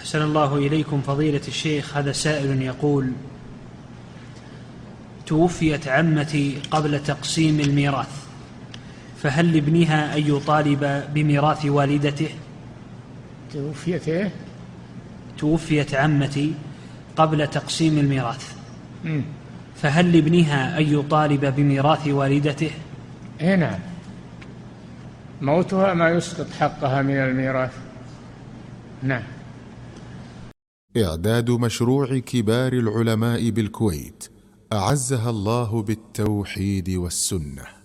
أحسن الله إليكم فضيلة الشيخ. هذا سائل يقول: توفيت عمتي قبل تقسيم الميراث، فهل لابنها أن يطالب بميراث والدته؟ توفيت عمتي قبل تقسيم الميراث، فهل لابنها أن يطالب بميراث والدته؟ نعم، موتها ما يسقط حقها من الميراث. نعم. إعداد مشروع كبار العلماء بالكويت أعزها الله بالتوحيد والسنة.